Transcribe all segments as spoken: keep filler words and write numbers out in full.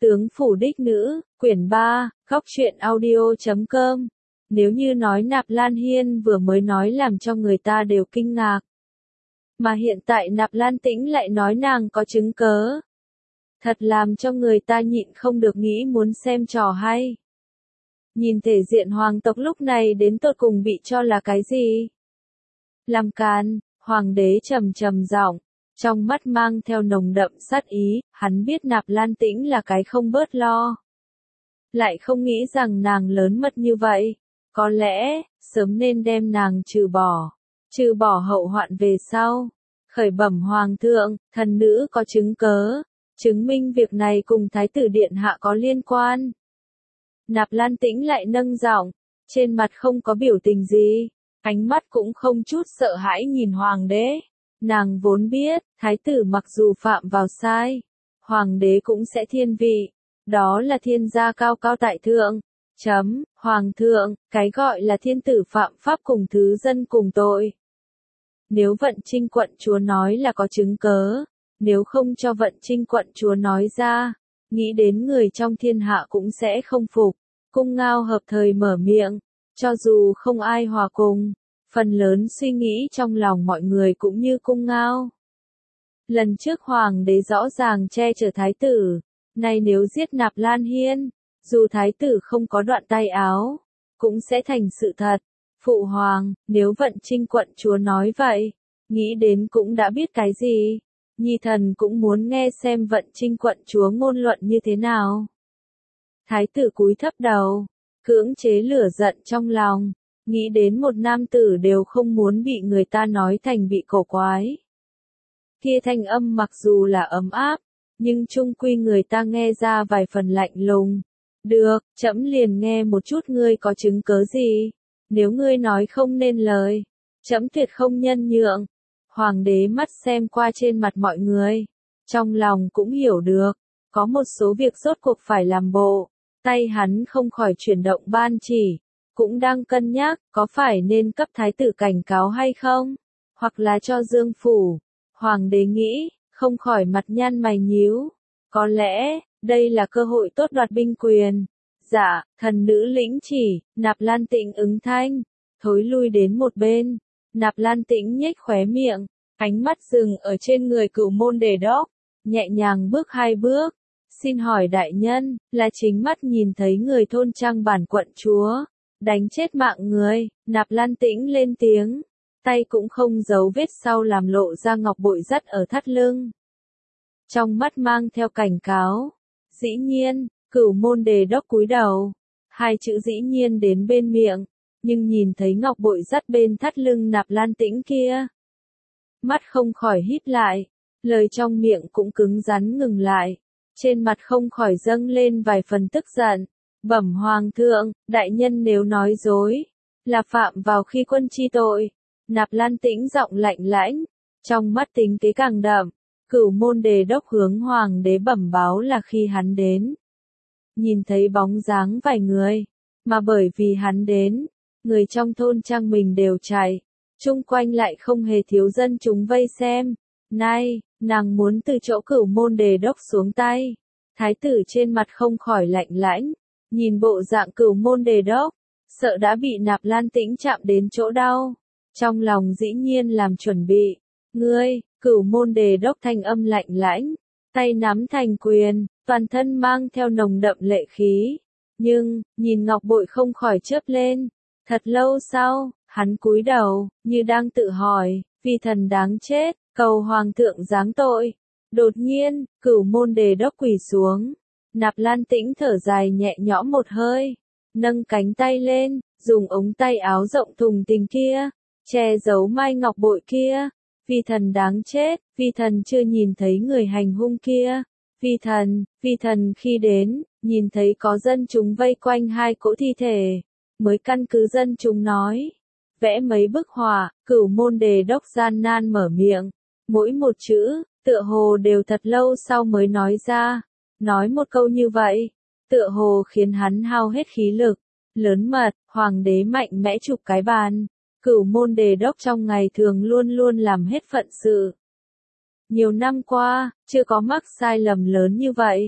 Tướng phủ đích nữ, quyển ba, góc truyện audio chấm com. Nếu như nói Nạp Lan Hiên vừa mới nói làm cho người ta đều kinh ngạc. Mà hiện tại Nạp Lan Tĩnh lại nói nàng có chứng cớ. Thật làm cho người ta nhịn không được nghĩ muốn xem trò hay. Nhìn thể diện hoàng tộc lúc này đến tột cùng bị cho là cái gì? Làm càn, hoàng đế trầm trầm giọng, trong mắt mang theo nồng đậm sát ý, hắn biết Nạp Lan Tĩnh là cái không bớt lo. Lại không nghĩ rằng nàng lớn mật như vậy, có lẽ, sớm nên đem nàng trừ bỏ, trừ bỏ hậu hoạn về sau. Khởi bẩm hoàng thượng, thần nữ có chứng cớ, chứng minh việc này cùng thái tử điện hạ có liên quan. Nạp Lan Tĩnh lại nâng giọng, trên mặt không có biểu tình gì, ánh mắt cũng không chút sợ hãi nhìn hoàng đế. Nàng vốn biết, thái tử mặc dù phạm vào sai, hoàng đế cũng sẽ thiên vị, đó là thiên gia cao cao tại thượng. Chấm, hoàng thượng, cái gọi là thiên tử phạm pháp cùng thứ dân cùng tội. Nếu Vận Trinh quận chúa nói là có chứng cớ, nếu không cho Vận Trinh quận chúa nói ra, nghĩ đến người trong thiên hạ cũng sẽ không phục. Cung Ngao hợp thời mở miệng, cho dù không ai hòa cùng, phần lớn suy nghĩ trong lòng mọi người cũng như Cung Ngao. Lần trước hoàng đế rõ ràng che chở thái tử, nay nếu giết Nạp Lan Hiên, dù thái tử không có đoạn tay áo, cũng sẽ thành sự thật. Phụ hoàng, nếu Vận Trinh quận chúa nói vậy, nghĩ đến cũng đã biết cái gì, nhi thần cũng muốn nghe xem Vận Trinh quận chúa ngôn luận như thế nào. Thái tử cúi thấp đầu, cưỡng chế lửa giận trong lòng, nghĩ đến một nam tử đều không muốn bị người ta nói thành bị cổ quái. Kia thanh âm mặc dù là ấm áp, nhưng chung quy người ta nghe ra vài phần lạnh lùng. Được, trẫm liền nghe một chút ngươi có chứng cớ gì, nếu ngươi nói không nên lời, trẫm tuyệt không nhân nhượng. Hoàng đế mắt xem qua trên mặt mọi người, trong lòng cũng hiểu được, có một số việc rốt cuộc phải làm bộ, tay hắn không khỏi chuyển động ban chỉ, cũng đang cân nhắc có phải nên cấp thái tử cảnh cáo hay không, hoặc là cho dương phủ. Hoàng đế nghĩ, không khỏi mặt nhăn mày nhíu, có lẽ, đây là cơ hội tốt đoạt binh quyền. Dạ, thần nữ lĩnh chỉ. Nạp Lan Tĩnh ứng thanh, thối lui đến một bên. Nạp Lan Tĩnh nhếch khóe miệng, ánh mắt dừng ở trên người Cửu Môn Đề Đốc, nhẹ nhàng bước hai bước. Xin hỏi đại nhân, là chính mắt nhìn thấy người thôn Trang Bản quận chúa đánh chết mạng người? Nạp Lan Tĩnh lên tiếng, tay cũng không giấu vết sau làm lộ ra ngọc bội dắt ở thắt lưng. Trong mắt mang theo cảnh cáo. Dĩ nhiên, Cửu Môn Đề Đốc cúi đầu, hai chữ dĩ nhiên đến bên miệng, nhưng nhìn thấy ngọc bội dắt bên thắt lưng Nạp Lan Tĩnh kia, mắt không khỏi híp lại, lời trong miệng cũng cứng rắn ngừng lại, trên mặt không khỏi dâng lên vài phần tức giận. Bẩm hoàng thượng, đại nhân nếu nói dối, là phạm vào khi quân chi tội. Nạp Lan Tĩnh giọng lạnh lãnh, trong mắt tính kế càng đậm. Cửu Môn Đề Đốc hướng hoàng đế bẩm báo là khi hắn đến, nhìn thấy bóng dáng vài người, mà bởi vì hắn đến, người trong thôn Trang mình đều chạy, chung quanh lại không hề thiếu dân chúng vây xem. Nay, nàng muốn từ chỗ Cửu Môn Đề Đốc xuống tay. Thái tử trên mặt không khỏi lạnh lãnh, nhìn bộ dạng Cửu Môn Đề Đốc, sợ đã bị Nạp Lan Tĩnh chạm đến chỗ đau, trong lòng dĩ nhiên làm chuẩn bị. Ngươi, Cửu Môn Đề Đốc thanh âm lạnh lãnh, tay nắm thành quyền, toàn thân mang theo nồng đậm lệ khí. Nhưng, nhìn ngọc bội không khỏi chớp lên. Thật lâu sau, hắn cúi đầu, như đang tự hỏi, vì thần đáng chết, cầu hoàng thượng giáng tội. Đột nhiên, Cửu Môn Đề Đốc quỳ xuống. Nạp Lan Tĩnh thở dài nhẹ nhõm một hơi, nâng cánh tay lên, dùng ống tay áo rộng thùng thình kia, che giấu mai ngọc bội kia. Vì thần đáng chết, vì thần chưa nhìn thấy người hành hung kia. Vì thần, vì thần khi đến, nhìn thấy có dân chúng vây quanh hai cỗ thi thể, mới căn cứ dân chúng nói, vẽ mấy bức họa. Cửu Môn Đề Đốc gian nan mở miệng, mỗi một chữ, tựa hồ đều thật lâu sau mới nói ra. Nói một câu như vậy, tựa hồ khiến hắn hao hết khí lực. Lớn mật, hoàng đế mạnh mẽ chụp cái bàn. Cửu Môn Đề Đốc trong ngày thường luôn luôn làm hết phận sự. Nhiều năm qua, chưa có mắc sai lầm lớn như vậy.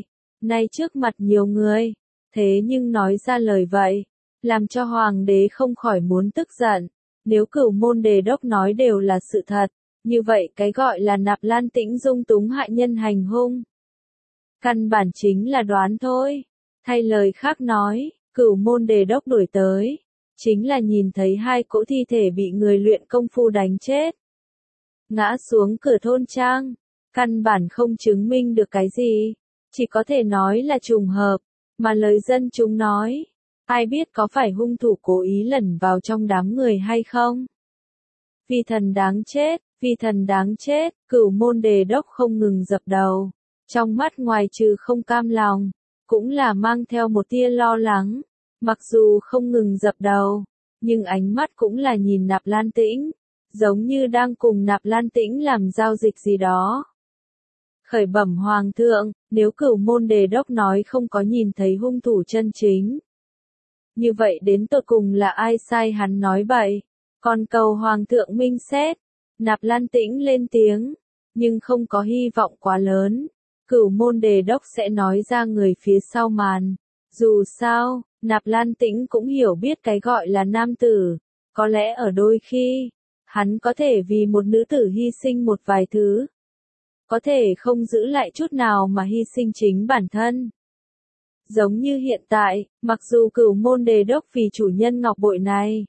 nay trước mặt nhiều người, thế nhưng nói ra lời vậy, làm cho hoàng đế không khỏi muốn tức giận. Nếu Cửu Môn Đề Đốc nói đều là sự thật, như vậy cái gọi là Nạp Lan Tĩnh dung túng hại nhân hành hung, căn bản chính là đoán thôi. Thay lời khác nói, Cửu Môn Đề Đốc đuổi tới, chính là nhìn thấy hai cỗ thi thể bị người luyện công phu đánh chết, ngã xuống cửa thôn trang, căn bản không chứng minh được cái gì, chỉ có thể nói là trùng hợp, mà lời dân chúng nói, ai biết có phải hung thủ cố ý lẩn vào trong đám người hay không? Vì thần đáng chết, vì thần đáng chết, Cửu Môn Đề Đốc không ngừng dập đầu, trong mắt ngoài trừ không cam lòng, cũng là mang theo một tia lo lắng, mặc dù không ngừng dập đầu, nhưng ánh mắt cũng là nhìn Nạp Lan Tĩnh, giống như đang cùng Nạp Lan Tĩnh làm giao dịch gì đó. Khởi bẩm hoàng thượng, nếu Cửu Môn Đề Đốc nói không có nhìn thấy hung thủ chân chính, như vậy đến tột cùng là ai sai hắn nói bậy, còn cầu hoàng thượng minh xét. Nạp Lan Tĩnh lên tiếng, nhưng không có hy vọng quá lớn, Cửu Môn Đề Đốc sẽ nói ra người phía sau màn. Dù sao, Nạp Lan Tĩnh cũng hiểu biết cái gọi là nam tử, có lẽ ở đôi khi, hắn có thể vì một nữ tử hy sinh một vài thứ, có thể không giữ lại chút nào mà hy sinh chính bản thân. Giống như hiện tại, mặc dù Cửu Môn Đề Đốc vì chủ nhân ngọc bội này,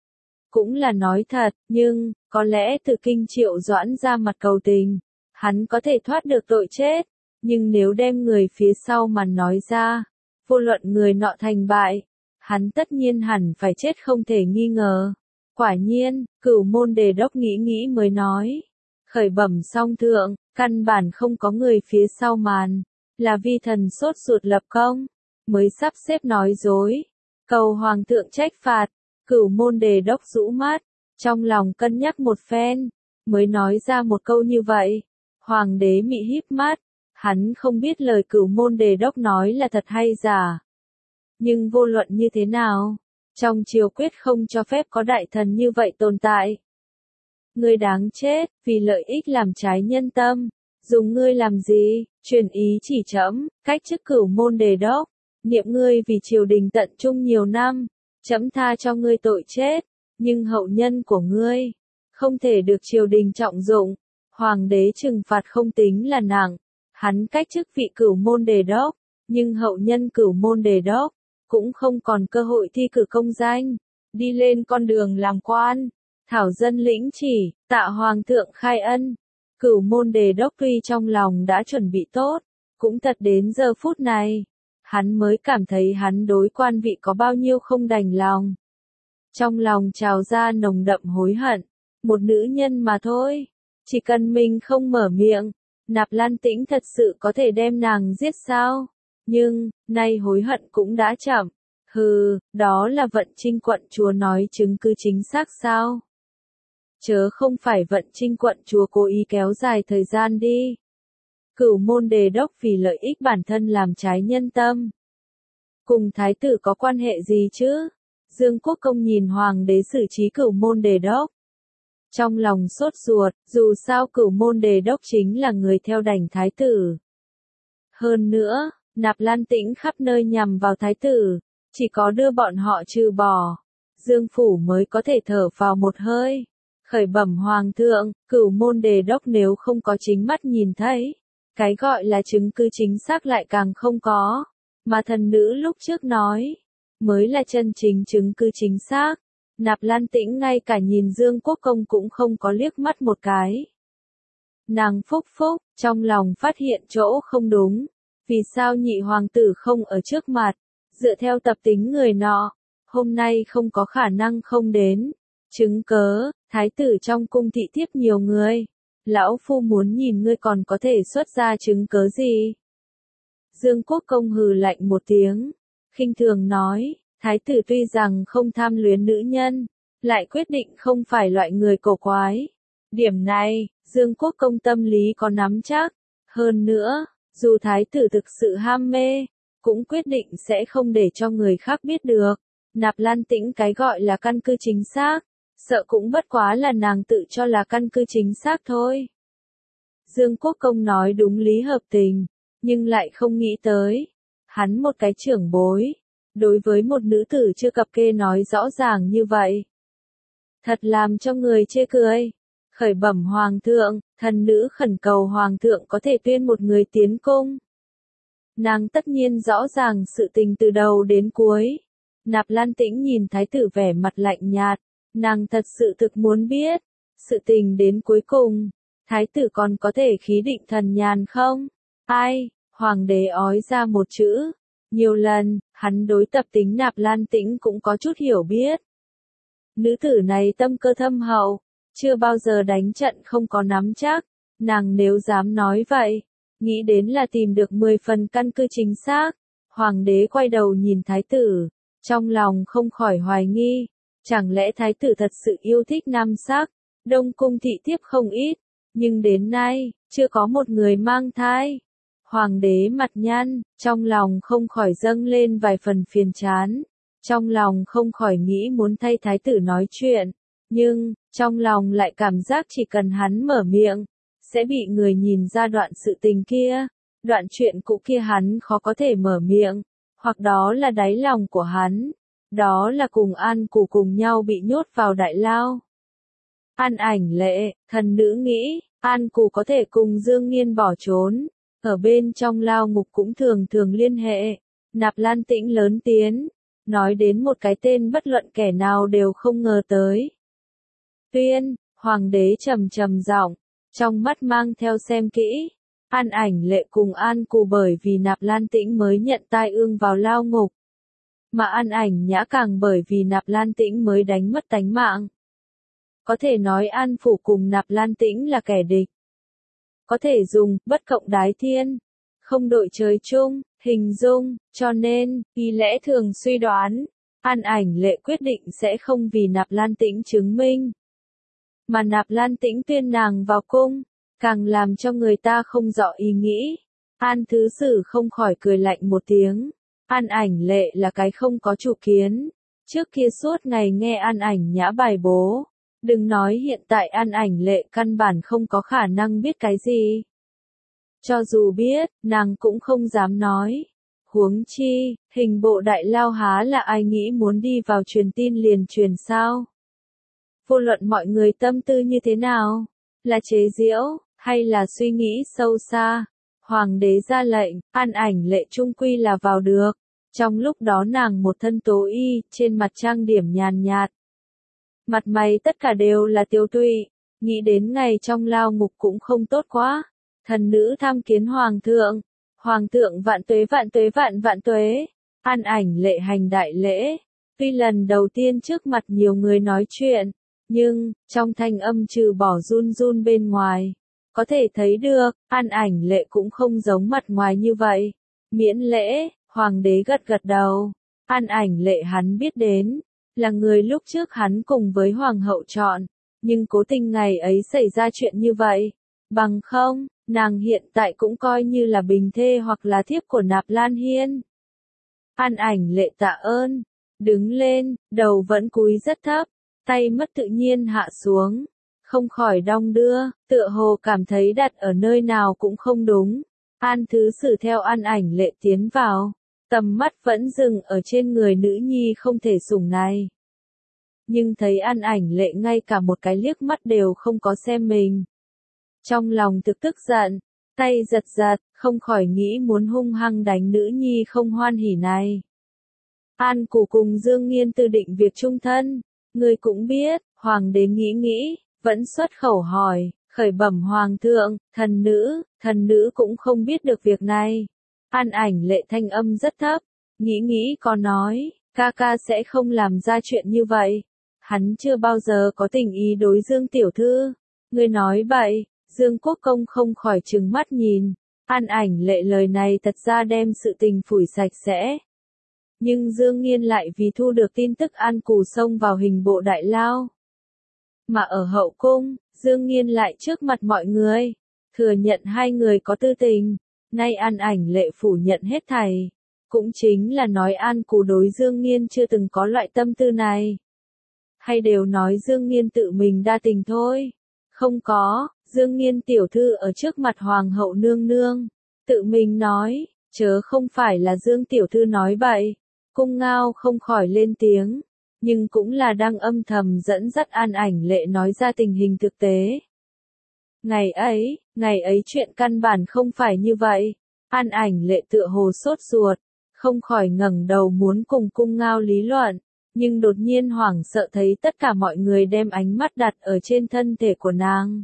cũng là nói thật, nhưng, có lẽ từ Kinh Triệu Doãn ra mặt cầu tình, hắn có thể thoát được tội chết, nhưng nếu đem người phía sau màn nói ra, vô luận người nọ thành bại, hắn tất nhiên hẳn phải chết không thể nghi ngờ. Quả nhiên, Cửu Môn Đề Đốc nghĩ nghĩ mới nói, khởi bẩm song thượng, căn bản không có người phía sau màn, là vi thần sốt ruột lập công, mới sắp xếp nói dối, cầu hoàng thượng trách phạt. Cửu Môn Đề Đốc rũ mắt, trong lòng cân nhắc một phen, mới nói ra một câu như vậy. Hoàng đế mị híp mắt, hắn không biết lời Cửu Môn Đề Đốc nói là thật hay giả. Nhưng vô luận như thế nào, trong triều quyết không cho phép có đại thần như vậy tồn tại. Ngươi đáng chết, vì lợi ích làm trái nhân tâm, dùng ngươi làm gì, truyền ý chỉ trẫm, cách chức Cửu Môn Đề Đốc, niệm ngươi vì triều đình tận trung nhiều năm. Trẫm tha cho ngươi tội chết, nhưng hậu nhân của ngươi, không thể được triều đình trọng dụng, hoàng đế trừng phạt không tính là nặng, hắn cách chức vị Cửu Môn Đề Đốc, nhưng hậu nhân Cửu Môn Đề Đốc, cũng không còn cơ hội thi cử công danh, đi lên con đường làm quan, thảo dân lĩnh chỉ, tạ hoàng thượng khai ân. Cửu Môn Đề Đốc tuy trong lòng đã chuẩn bị tốt, cũng thật đến giờ phút này, hắn mới cảm thấy hắn đối quan vị có bao nhiêu không đành lòng. Trong lòng trào ra nồng đậm hối hận, một nữ nhân mà thôi, chỉ cần mình không mở miệng, Nạp Lan Tĩnh thật sự có thể đem nàng giết sao? Nhưng, nay hối hận cũng đã chậm. Hừ, đó là Vận Trinh quận chúa nói chứng cứ chính xác sao? Chớ không phải Vận Trinh quận chúa cố ý kéo dài thời gian đi. Cửu Môn Đề Đốc vì lợi ích bản thân làm trái nhân tâm. Cùng thái tử có quan hệ gì chứ? Dương Quốc Công nhìn hoàng đế xử trí Cửu Môn Đề Đốc. Trong lòng sốt ruột, dù sao Cửu Môn Đề Đốc chính là người theo đành thái tử. Hơn nữa, Nạp Lan Tĩnh khắp nơi nhằm vào thái tử, chỉ có đưa bọn họ trừ bỏ, Dương Phủ mới có thể thở vào một hơi. Khởi bẩm hoàng thượng, Cửu Môn Đề Đốc nếu không có chính mắt nhìn thấy, cái gọi là chứng cứ chính xác lại càng không có, mà thần nữ lúc trước nói, mới là chân chính chứng cứ chính xác. Nạp Lan Tĩnh ngay cả nhìn Dương Quốc Công cũng không có liếc mắt một cái. Nàng phúc phúc, trong lòng phát hiện chỗ không đúng, vì sao nhị hoàng tử không ở trước mặt, dựa theo tập tính người nọ, hôm nay không có khả năng không đến. Chứng cớ, thái tử trong cung thị thiếp nhiều người, lão phu muốn nhìn ngươi còn có thể xuất ra chứng cớ gì. Dương Quốc Công hừ lạnh một tiếng, khinh thường nói, thái tử tuy rằng không tham luyến nữ nhân, lại quyết định không phải loại người cổ quái. Điểm này, Dương Quốc Công tâm lý có nắm chắc. Hơn nữa, dù thái tử thực sự ham mê, cũng quyết định sẽ không để cho người khác biết được. Nạp Lan Tĩnh cái gọi là căn cứ chính xác, sợ cũng bất quá là nàng tự cho là căn cứ chính xác thôi. Dương Quốc Công nói đúng lý hợp tình, nhưng lại không nghĩ tới. Hắn một cái trưởng bối, đối với một nữ tử chưa cập kê nói rõ ràng như vậy. Thật làm cho người chê cười. Khởi bẩm hoàng thượng, thần nữ khẩn cầu hoàng thượng có thể tuyên một người tiến cung. Nàng tất nhiên rõ ràng sự tình từ đầu đến cuối. Nạp Lan Tĩnh nhìn thái tử vẻ mặt lạnh nhạt, nàng thật sự thực muốn biết, sự tình đến cuối cùng, thái tử còn có thể khí định thần nhàn không? Ai? Hoàng đế ói ra một chữ. Nhiều lần, hắn đối tập tính Nạp Lan Tĩnh cũng có chút hiểu biết. Nữ tử này tâm cơ thâm hậu, chưa bao giờ đánh trận không có nắm chắc, nàng nếu dám nói vậy, nghĩ đến là tìm được mười phần căn cứ chính xác. Hoàng đế quay đầu nhìn thái tử, trong lòng không khỏi hoài nghi, chẳng lẽ thái tử thật sự yêu thích nam sắc, đông cung thị thiếp không ít, nhưng đến nay, chưa có một người mang thai. Hoàng đế mặt nhăn, trong lòng không khỏi dâng lên vài phần phiền chán, trong lòng không khỏi nghĩ muốn thay thái tử nói chuyện, nhưng, trong lòng lại cảm giác chỉ cần hắn mở miệng, sẽ bị người nhìn ra đoạn sự tình kia, đoạn chuyện cũ kia hắn khó có thể mở miệng, hoặc đó là đáy lòng của hắn, đó là cùng An Cù cùng nhau bị nhốt vào đại lao. An Ảnh Lệ, thần nữ nghĩ, An Cù có thể cùng Dương Nghiên bỏ trốn, ở bên trong lao ngục cũng thường thường liên hệ. Nạp Lan Tĩnh lớn tiếng, nói đến một cái tên bất luận kẻ nào đều không ngờ tới. Tuyên, hoàng đế trầm trầm giọng, trong mắt mang theo xem kỹ. An Ảnh Lệ cùng An Cù bởi vì Nạp Lan Tĩnh mới nhận tai ương vào lao ngục. Mà An Ảnh Nhã càng bởi vì Nạp Lan Tĩnh mới đánh mất tánh mạng. Có thể nói An Phủ cùng Nạp Lan Tĩnh là kẻ địch. Có thể dùng bất cộng đái thiên, không đội trời chung, hình dung, cho nên, y lẽ thường suy đoán, An Ảnh Lệ quyết định sẽ không vì Nạp Lan Tĩnh chứng minh. Mà Nạp Lan Tĩnh tuyên nàng vào cung, càng làm cho người ta không rõ ý nghĩ. An Thứ Sử không khỏi cười lạnh một tiếng. An Ảnh Lệ là cái không có chủ kiến. Trước kia suốt ngày nghe An Ảnh Nhã bài bố. Đừng nói hiện tại An Ảnh Lệ căn bản không có khả năng biết cái gì. Cho dù biết, nàng cũng không dám nói. Huống chi, hình bộ đại lao há là ai nghĩ muốn đi vào truyền tin liền truyền sao? Vô luận mọi người tâm tư như thế nào? Là chế giễu, hay là suy nghĩ sâu xa? Hoàng đế ra lệnh, An Ảnh Lệ trung quy là vào được. Trong lúc đó nàng một thân tố y, trên mặt trang điểm nhàn nhạt. Mặt mày tất cả đều là tiêu tụy, nghĩ đến ngày trong lao ngục cũng không tốt quá. Thần nữ tham kiến hoàng thượng, hoàng thượng vạn tuế vạn tuế vạn vạn tuế. An Ảnh Lệ hành đại lễ, tuy lần đầu tiên trước mặt nhiều người nói chuyện, nhưng, trong thanh âm trừ bỏ run run bên ngoài, có thể thấy được, An Ảnh Lệ cũng không giống mặt ngoài như vậy. Miễn lễ, hoàng đế gật gật đầu, An Ảnh Lệ hắn biết đến, là người lúc trước hắn cùng với hoàng hậu chọn, nhưng cố tình ngày ấy xảy ra chuyện như vậy. Bằng không, nàng hiện tại cũng coi như là bình thê hoặc là thiếp của Nạp Lan Hiên. An Ảnh Lệ tạ ơn, đứng lên, đầu vẫn cúi rất thấp, tay mất tự nhiên hạ xuống, không khỏi đong đưa, tựa hồ cảm thấy đặt ở nơi nào cũng không đúng. An Thứ Sử theo An Ảnh Lệ tiến vào, tầm mắt vẫn dừng ở trên người nữ nhi không thể sủng này. Nhưng thấy An Ảnh Lệ ngay cả một cái liếc mắt đều không có xem mình. Trong lòng thực tức giận, tay giật giật, không khỏi nghĩ muốn hung hăng đánh nữ nhi không hoan hỉ này. An Cù cùng Dương Nghiên từ định việc chung thân, người cũng biết, hoàng đế nghĩ nghĩ, vẫn xuất khẩu hỏi, khởi bẩm hoàng thượng, thần nữ, thần nữ cũng không biết được việc này. An Ảnh Lệ thanh âm rất thấp, nghĩ nghĩ có nói, ca ca sẽ không làm ra chuyện như vậy. Hắn chưa bao giờ có tình ý đối Dương tiểu thư. Người nói bậy. Dương Quốc Công không khỏi trừng mắt nhìn. An Ảnh Lệ lời này thật ra đem sự tình phủi sạch sẽ. Nhưng Dương Nghiên lại vì thu được tin tức An Cù xông vào hình bộ đại lao. Mà ở hậu cung, Dương Nghiên lại trước mặt mọi người, thừa nhận hai người có tư tình. Nay An Ảnh Lệ phủ nhận hết thảy. Cũng chính là nói An Cù đối Dương Nghiên chưa từng có loại tâm tư này. Hay đều nói Dương Nghiên tự mình đa tình thôi. Không có, Dương Nghiên tiểu thư ở trước mặt hoàng hậu nương nương, Tự mình nói, chớ không phải là Dương tiểu thư nói bậy. Cung Ngao không khỏi lên tiếng, nhưng cũng là đang âm thầm dẫn dắt An Ảnh Lệ nói ra tình hình thực tế. Ngày ấy, ngày ấy chuyện căn bản không phải như vậy. An Ảnh Lệ tựa hồ sốt ruột, không khỏi ngẩng đầu muốn cùng Cung Ngao lý luận, nhưng đột nhiên hoảng sợ thấy tất cả mọi người đem ánh mắt đặt ở trên thân thể của nàng.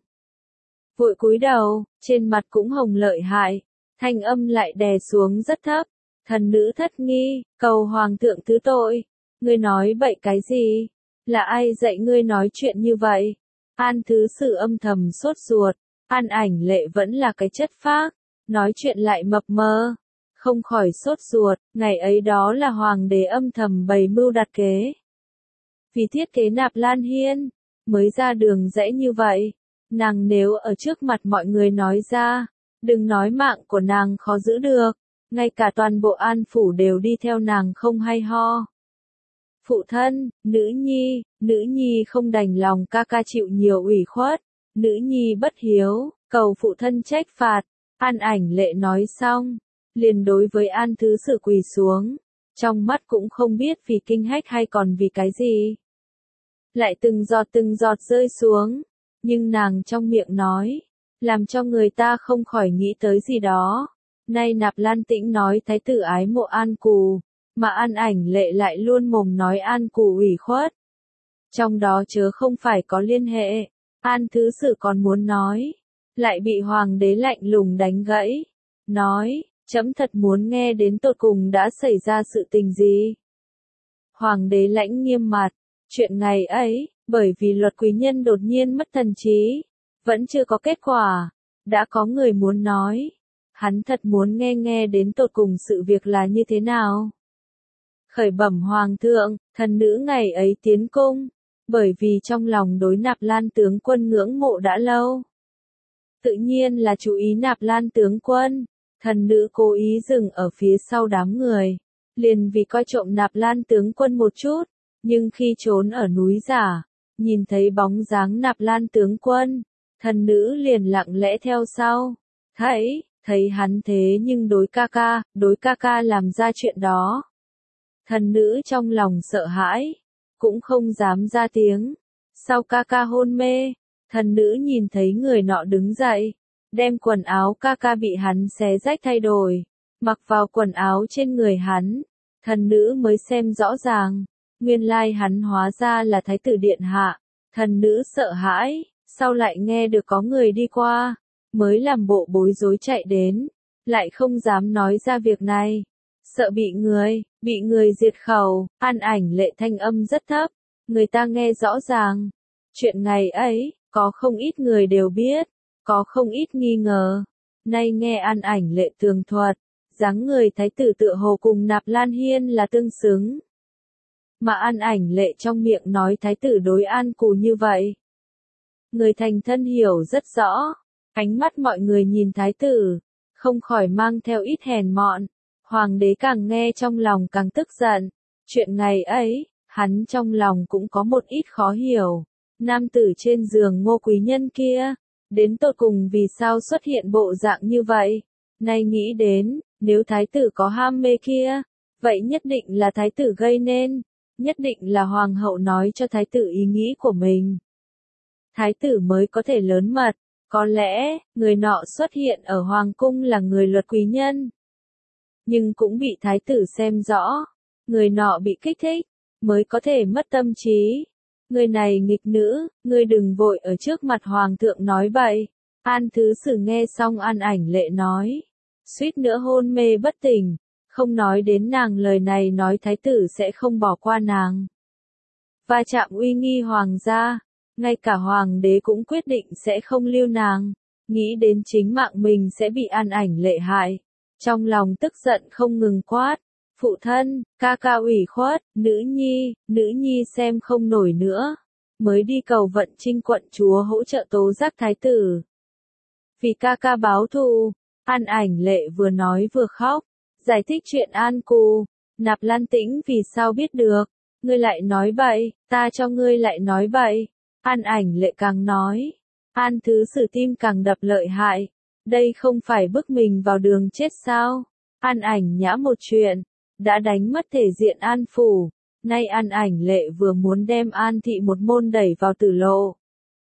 Vội cúi đầu, trên mặt cũng hồng lợi hại, thanh âm lại đè xuống rất thấp. Thần nữ thất nghi, cầu hoàng thượng thứ tội. Ngươi nói bậy cái gì? Là ai dạy ngươi nói chuyện như vậy? An thứ sự âm thầm sốt ruột, An Ảnh Lệ vẫn là cái chất phác, nói chuyện lại mập mờ, không khỏi sốt ruột. Ngày ấy đó là hoàng đế âm thầm bày mưu đặt kế, vì thiết kế Nạp Lan Hiên mới ra đường rẽ như vậy. Nàng nếu ở trước mặt mọi người nói ra, đừng nói mạng của nàng khó giữ được, ngay cả toàn bộ An phủ đều đi theo nàng không hay ho. Phụ thân, nữ nhi, nữ nhi không đành lòng ca ca chịu nhiều ủy khuất, nữ nhi bất hiếu, cầu phụ thân trách phạt. An Ảnh Lệ nói xong, liền đối với An thứ sự quỳ xuống, trong mắt cũng không biết vì kinh hách hay còn vì cái gì. Lại từng giọt từng giọt rơi xuống, nhưng nàng trong miệng nói, làm cho người ta không khỏi nghĩ tới gì đó. Nay Nạp Lan Tĩnh nói thái tử ái mộ An Cù, mà An Ảnh Lệ lại luôn mồm nói An Cù ủy khuất. Trong đó chớ không phải có liên hệ. An thứ sự còn muốn nói, lại bị hoàng đế lạnh lùng đánh gãy, nói, chấm thật muốn nghe đến tột cùng đã xảy ra sự tình gì. Hoàng đế lãnh nghiêm mặt, chuyện ngày ấy, bởi vì Luật quý nhân đột nhiên mất thần trí, vẫn chưa có kết quả, đã có người muốn nói. Hắn thật muốn nghe nghe đến tột cùng sự việc là như thế nào. Khởi bẩm hoàng thượng, thần nữ ngày ấy tiến cung, bởi vì trong lòng đối Nạp Lan tướng quân ngưỡng mộ đã lâu. Tự nhiên là chú ý Nạp Lan tướng quân, thần nữ cố ý dừng ở phía sau đám người, liền vì coi trộm Nạp Lan tướng quân một chút, nhưng khi trốn ở núi giả, nhìn thấy bóng dáng Nạp Lan tướng quân, thần nữ liền lặng lẽ theo sau, thấy, thấy hắn thế nhưng đối ca ca, đối ca ca làm ra chuyện đó. Thần nữ trong lòng sợ hãi, cũng không dám ra tiếng. Sau ca ca hôn mê, thần nữ nhìn thấy người nọ đứng dậy, đem quần áo ca ca bị hắn xé rách thay đổi, mặc vào quần áo trên người hắn. Thần nữ mới xem rõ ràng, nguyên lai hắn hóa ra là thái tử điện hạ. Thần nữ sợ hãi, sau lại nghe được có người đi qua, mới làm bộ bối rối chạy đến, lại không dám nói ra việc này, sợ bị người, bị người diệt khẩu. An Ảnh Lệ thanh âm rất thấp, người ta nghe rõ ràng. Chuyện ngày ấy, có không ít người đều biết, có không ít nghi ngờ. Nay nghe An Ảnh Lệ tường thuật, dáng người thái tử tựa hồ cùng Nạp Lan Hiên là tương xứng. Mà An Ảnh Lệ trong miệng nói thái tử đối An Cù như vậy. Người thành thân hiểu rất rõ, ánh mắt mọi người nhìn thái tử, không khỏi mang theo ít hèn mọn. Hoàng đế càng nghe trong lòng càng tức giận. Chuyện ngày ấy, hắn trong lòng cũng có một ít khó hiểu. Nam tử trên giường Ngô quý nhân kia, đến tột cùng vì sao xuất hiện bộ dạng như vậy? Nay nghĩ đến, nếu thái tử có ham mê kia, vậy nhất định là thái tử gây nên, nhất định là hoàng hậu nói cho thái tử ý nghĩ của mình. Thái tử mới có thể lớn mật, có lẽ, người nọ xuất hiện ở hoàng cung là người Luật quý nhân. Nhưng cũng bị thái tử xem rõ, người nọ bị kích thích, mới có thể mất tâm trí. Người này nghịch nữ, ngươi đừng vội ở trước mặt hoàng thượng nói bậy. An thứ sử nghe xong An Ảnh Lệ nói, suýt nữa hôn mê bất tỉnh, không nói đến nàng lời này nói thái tử sẽ không bỏ qua nàng. Va chạm uy nghi hoàng gia, ngay cả hoàng đế cũng quyết định sẽ không lưu nàng, nghĩ đến chính mạng mình sẽ bị An Ảnh Lệ hại. Trong lòng tức giận không ngừng quát, phụ thân, ca ca ủy khuất, nữ nhi, nữ nhi xem không nổi nữa, mới đi cầu vận Trinh quận chúa hỗ trợ tố giác thái tử. Vì ca ca báo thù, An Ảnh Lệ vừa nói vừa khóc, giải thích chuyện An Cù. Nạp Lan Tĩnh vì sao biết được, ngươi lại nói bậy, ta cho ngươi lại nói bậy. An Ảnh Lệ càng nói, An thứ sử tim càng đập lợi hại, Đây không phải bức mình vào đường chết sao? An Ảnh Nhã một chuyện, đã đánh mất thể diện An Phủ, nay An Ảnh Lệ vừa muốn đem An Thị một môn đẩy vào tử lộ.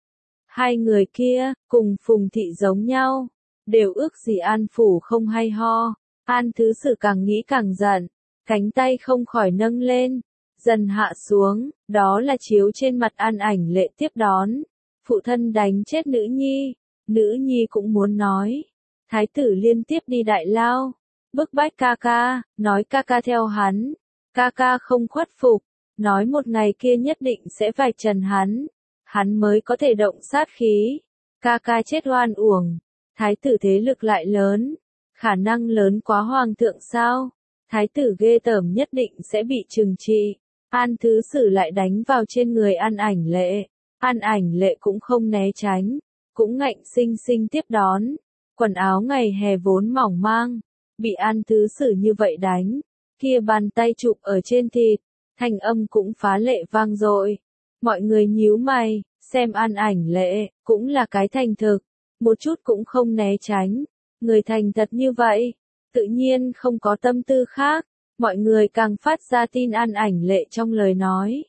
Hai người kia, cùng Phùng Thị giống nhau, đều ước gì An Phủ không hay ho. An Thứ Sử càng nghĩ càng giận, cánh tay không khỏi nâng lên, dần hạ xuống, đó là chiếu trên mặt An Ảnh Lệ tiếp đón. Phụ thân đánh chết nữ nhi, nữ nhi cũng muốn nói. Thái tử liên tiếp đi đại lao, bức bách ca ca, nói ca ca theo hắn, ca ca không khuất phục, nói một ngày kia nhất định sẽ vạch trần hắn, hắn mới có thể động sát khí. Ca ca chết oan uổng, thái tử thế lực lại lớn, khả năng lớn quá hoàng thượng sao? Thái tử ghê tởm nhất định sẽ bị trừng trị. An Thứ Sử lại đánh vào trên người An Ảnh Lệ. An Ảnh Lệ cũng không né tránh, cũng ngạnh sinh sinh tiếp đón. Quần áo ngày hè vốn mỏng mang, bị An Thứ Sử như vậy đánh, kia bàn tay chụp ở trên thịt, thanh âm cũng phá lệ vang dội. Mọi người nhíu mày, xem An Ảnh Lệ, cũng là cái thành thực, một chút cũng không né tránh. Người thành thật như vậy, tự nhiên không có tâm tư khác, mọi người càng phát ra tin An Ảnh Lệ trong lời nói.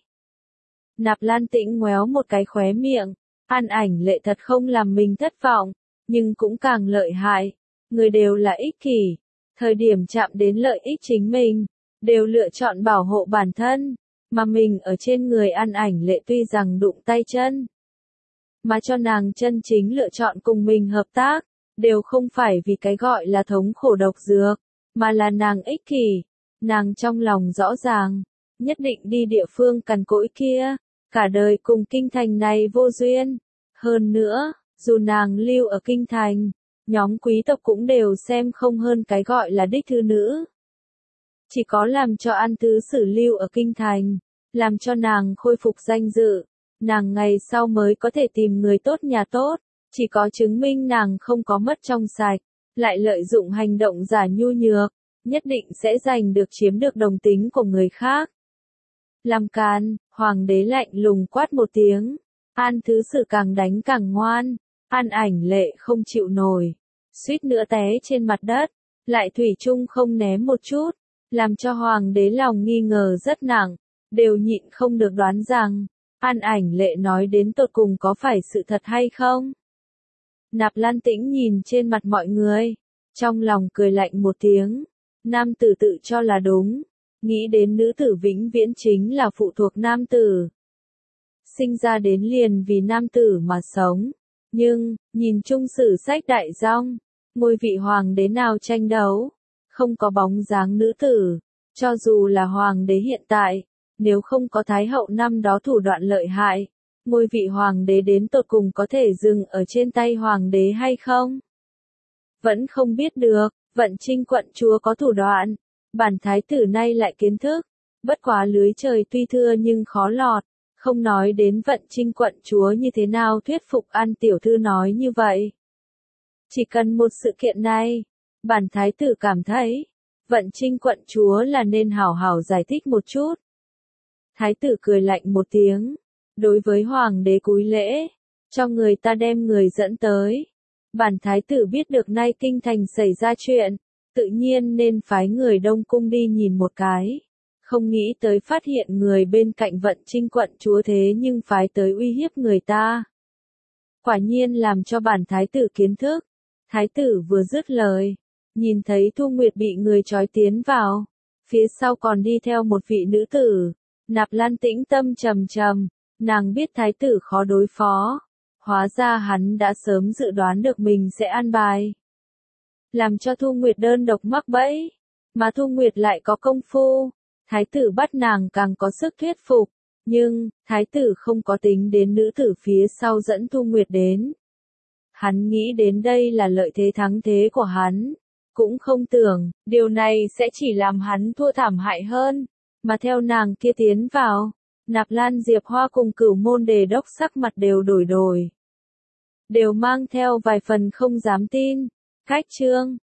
Nạp Lan Tĩnh ngoéo một cái khóe miệng, An Ảnh Lệ thật không làm mình thất vọng, nhưng cũng càng lợi hại. Người đều là ích kỷ, thời điểm chạm đến lợi ích chính mình, đều lựa chọn bảo hộ bản thân, mà mình ở trên người An Ảnh Lệ tuy rằng đụng tay chân, mà cho nàng chân chính lựa chọn cùng mình hợp tác, đều không phải vì cái gọi là thống khổ độc dược, mà là nàng ích kỷ, nàng trong lòng rõ ràng, nhất định đi địa phương cằn cỗi kia, cả đời cùng kinh thành này vô duyên. Hơn nữa, dù nàng lưu ở kinh thành, nhóm quý tộc cũng đều xem không hơn cái gọi là đích thư nữ. Chỉ có làm cho An Thứ Sử lưu ở kinh thành, làm cho nàng khôi phục danh dự, nàng ngày sau mới có thể tìm người tốt nhà tốt, chỉ có chứng minh nàng không có mất trong sạch, lại lợi dụng hành động giả nhu nhược, nhất định sẽ giành được chiếm được đồng tính của người khác. Làm càn, hoàng đế lạnh lùng quát một tiếng, An Thứ Sử càng đánh càng ngoan, An Ảnh Lệ không chịu nổi, suýt nữa té trên mặt đất, lại thủy chung không ném một chút, làm cho hoàng đế lòng nghi ngờ rất nặng, đều nhịn không được đoán rằng, An Ảnh Lệ nói đến tột cùng có phải sự thật hay không. Nạp Lan Tĩnh nhìn trên mặt mọi người, trong lòng cười lạnh một tiếng, nam tử tự cho là đúng, nghĩ đến nữ tử vĩnh viễn chính là phụ thuộc nam tử. Sinh ra đến liền vì nam tử mà sống, nhưng, nhìn chung sử sách đại dong, ngôi vị hoàng đế nào tranh đấu, không có bóng dáng nữ tử, cho dù là hoàng đế hiện tại, nếu không có thái hậu năm đó thủ đoạn lợi hại, ngôi vị hoàng đế đến tột cùng có thể dừng ở trên tay hoàng đế hay không? Vẫn không biết được, Vận Trinh quận chúa có thủ đoạn, bản thái tử nay lại kiến thức, bất quá lưới trời tuy thưa nhưng khó lọt, không nói đến Vận Trinh quận chúa như thế nào thuyết phục An tiểu thư nói như vậy. Chỉ cần một sự kiện này, bản thái tử cảm thấy, Vận Trinh quận chúa là nên hảo hảo giải thích một chút. Thái tử cười lạnh một tiếng, đối với hoàng đế cúi lễ, cho người ta đem người dẫn tới. Bản thái tử biết được nay kinh thành xảy ra chuyện, tự nhiên nên phái người Đông Cung đi nhìn một cái. Không nghĩ tới phát hiện người bên cạnh Vận Trinh quận chúa thế nhưng phái tới uy hiếp người ta. Quả nhiên làm cho bản thái tử kiến thức. Thái tử vừa dứt lời, nhìn thấy Thu Nguyệt bị người trói tiến vào, phía sau còn đi theo một vị nữ tử. Nạp Lan Tĩnh tâm trầm trầm, nàng biết thái tử khó đối phó, hóa ra hắn đã sớm dự đoán được mình sẽ an bài. Làm cho Thu Nguyệt đơn độc mắc bẫy, mà Thu Nguyệt lại có công phu, thái tử bắt nàng càng có sức thuyết phục, nhưng, thái tử không có tính đến nữ tử phía sau dẫn Thu Nguyệt đến. Hắn nghĩ đến đây là lợi thế thắng thế của hắn, cũng không tưởng, điều này sẽ chỉ làm hắn thua thảm hại hơn. Mà theo nàng kia tiến vào, Nạp Lan Diệp Hoa cùng Cửu Môn Đề Đốc sắc mặt đều đổi đổi. Đều mang theo vài phần không dám tin. Cách chương